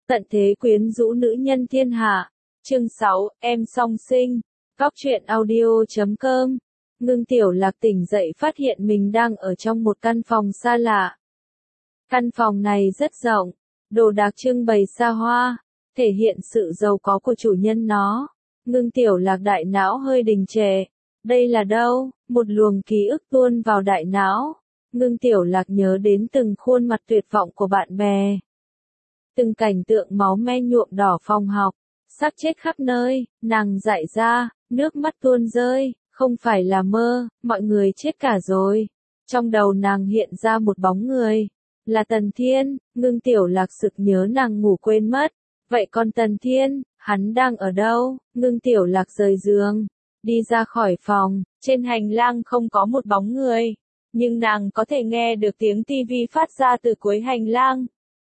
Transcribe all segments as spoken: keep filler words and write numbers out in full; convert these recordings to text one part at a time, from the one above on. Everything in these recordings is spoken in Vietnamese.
Tận thế quyến rũ nữ nhân thiên hạ. Chương sáu, em song sinh. Góc truyện audio chấm com. Ngưng Tiểu Lạc tỉnh dậy phát hiện mình đang ở trong một căn phòng xa lạ. Căn phòng này rất rộng, đồ đạc trưng bày xa hoa, thể hiện sự giàu có của chủ nhân nó. Ngưng Tiểu Lạc đại não hơi đình trệ. Đây là đâu? Một luồng ký ức tuôn vào đại não. Ngưng Tiểu Lạc nhớ đến từng khuôn mặt tuyệt vọng của bạn bè. Từng cảnh tượng máu me nhuộm đỏ phòng học, xác chết khắp nơi, nàng dại ra, nước mắt tuôn rơi, không phải là mơ, mọi người chết cả rồi. Trong đầu nàng hiện ra một bóng người, là Tần Thiên. Ngưng Tiểu Lạc sực nhớ nàng ngủ quên mất. Vậy còn Tần Thiên, hắn đang ở đâu? Ngưng Tiểu Lạc rời giường, đi ra khỏi phòng, trên hành lang không có một bóng người, nhưng nàng có thể nghe được tiếng tivi phát ra từ cuối hành lang.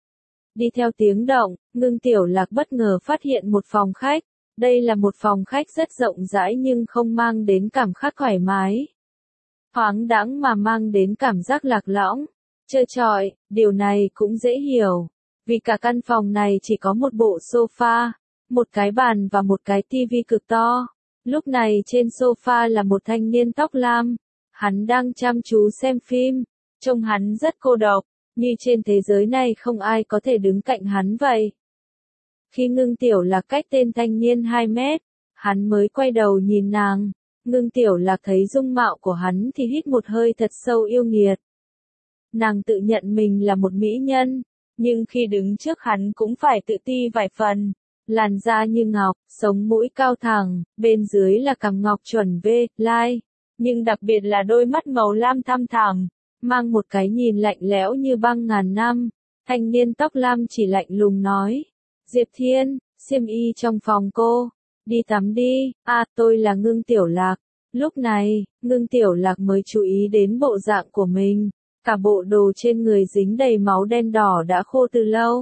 Đi theo tiếng động, Ngưng Tiểu Lạc bất ngờ phát hiện một phòng khách. Đây là một phòng khách rất rộng rãi nhưng không mang đến cảm giác thoải mái. Thoáng đãng mà mang đến cảm giác lạc lõng, trơ trọi. Điều này cũng dễ hiểu, vì cả căn phòng này chỉ có một bộ sofa, một cái bàn và một cái tivi cực to. Lúc này trên sofa là một thanh niên tóc lam. Hắn đang chăm chú xem phim, trông hắn rất cô độc, như trên thế giới này không ai có thể đứng cạnh hắn vậy. Khi Ngưng Tiểu Lạc cách tên thanh niên hai mét, hắn mới quay đầu nhìn nàng. Ngưng Tiểu Lạc thấy dung mạo của hắn thì hít một hơi thật sâu yêu nghiệt. Nàng tự nhận mình là một mỹ nhân, nhưng khi đứng trước hắn cũng phải tự ti vài phần. Làn da như ngọc, sống mũi cao thẳng, bên dưới là cằm ngọc chuẩn V, lai, nhưng đặc biệt là đôi mắt màu lam thăm thẳm, mang một cái nhìn lạnh lẽo như băng ngàn năm. Thanh niên tóc lam chỉ lạnh lùng nói, Diệp Thiên, xiêm y trong phòng cô, đi tắm đi. À, tôi là Ngưng Tiểu Lạc. Lúc này, Ngưng Tiểu Lạc mới chú ý đến bộ dạng của mình, cả bộ đồ trên người dính đầy máu đen đỏ đã khô từ lâu.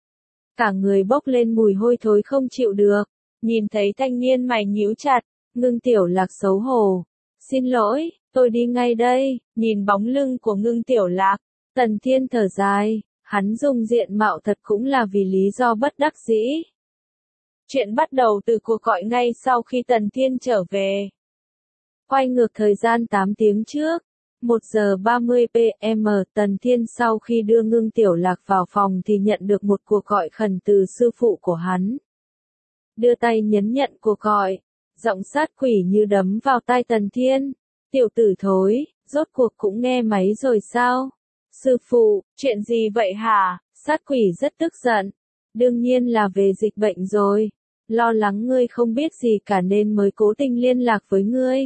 Cả người bốc lên mùi hôi thối không chịu được. Nhìn thấy thanh niên mày nhíu chặt, Ngưng Tiểu Lạc xấu hổ. Xin lỗi, tôi đi ngay đây. Nhìn bóng lưng của Ngưng Tiểu Lạc, Tần Thiên thở dài. Hắn dùng diện mạo thật cũng là vì lý do bất đắc dĩ. Chuyện bắt đầu từ cuộc gọi ngay sau khi Tần Thiên trở về. Quay ngược thời gian tám tiếng trước, một giờ ba mươi pê em, Tần Thiên sau khi đưa Ngưng Tiểu Lạc vào phòng thì nhận được một cuộc gọi khẩn từ sư phụ của hắn. Đưa tay nhấn nhận cuộc gọi, giọng sát quỷ như đấm vào tai Tần Thiên. Tiểu tử thối, rốt cuộc cũng nghe máy rồi sao? Sư phụ, chuyện gì vậy hả? Sát quỷ rất tức giận. Đương nhiên là về dịch bệnh rồi. Lo lắng ngươi không biết gì cả nên mới cố tình liên lạc với ngươi.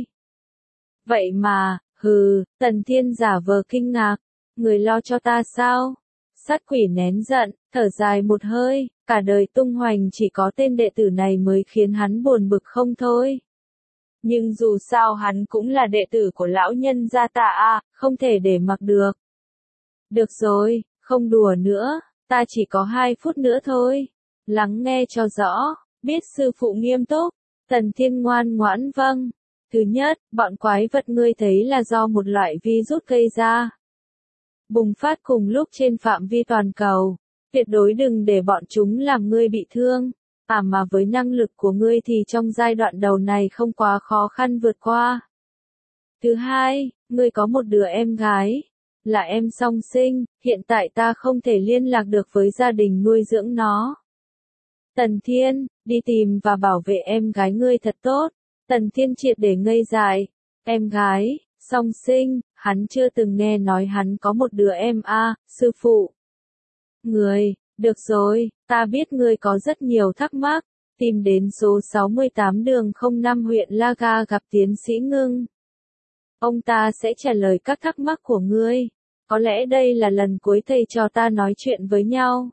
Vậy mà, hừ, Tần Thiên giả vờ kinh ngạc. Người lo cho ta sao? Sát quỷ nén giận, thở dài một hơi. Cả đời tung hoành chỉ có tên đệ tử này mới khiến hắn buồn bực không thôi. Nhưng dù sao hắn cũng là đệ tử của lão nhân gia ta à, không thể để mặc được. Được rồi, không đùa nữa, ta chỉ có hai phút nữa thôi. Lắng nghe cho rõ, biết sư phụ nghiêm túc. Tần Thiên ngoan ngoãn vâng. Thứ nhất, bọn quái vật ngươi thấy là do một loại virus gây ra. Bùng phát cùng lúc trên phạm vi toàn cầu. Tuyệt đối đừng để bọn chúng làm ngươi bị thương. À mà với năng lực của ngươi thì trong giai đoạn đầu này không quá khó khăn vượt qua. Thứ hai, ngươi có một đứa em gái. Là em song sinh, hiện tại ta không thể liên lạc được với gia đình nuôi dưỡng nó. Tần Thiên, đi tìm và bảo vệ em gái ngươi thật tốt. Tần Thiên triệt để ngây dại. Em gái, song sinh, hắn chưa từng nghe nói hắn có một đứa em a, à, sư phụ. Người, được rồi, ta biết ngươi có rất nhiều thắc mắc. Tìm đến số sáu mươi tám đường không năm huyện La Ga gặp tiến sĩ Ngưng. Ông ta sẽ trả lời các thắc mắc của ngươi. Có lẽ đây là lần cuối thầy trò ta nói chuyện với nhau.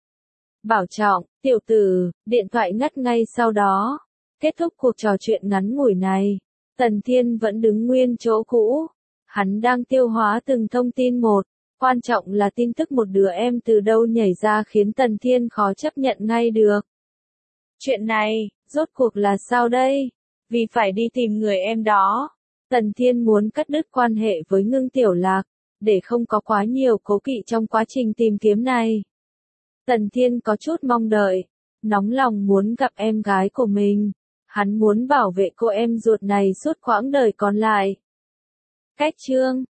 Bảo trọng, tiểu tử, điện thoại ngắt ngay sau đó. Kết thúc cuộc trò chuyện ngắn ngủi này. Tần Thiên vẫn đứng nguyên chỗ cũ. Hắn đang tiêu hóa từng thông tin một. Quan trọng là tin tức một đứa em từ đâu nhảy ra khiến Tần Thiên khó chấp nhận ngay được. Chuyện này, rốt cuộc là sao đây? Vì phải đi tìm người em đó. Tần Thiên muốn cắt đứt quan hệ với Ngưng Tiểu Lạc, để không có quá nhiều cố kỵ trong quá trình tìm kiếm này. Tần Thiên có chút mong đợi, nóng lòng muốn gặp em gái của mình. Hắn muốn bảo vệ cô em ruột này suốt quãng đời còn lại. Cách chương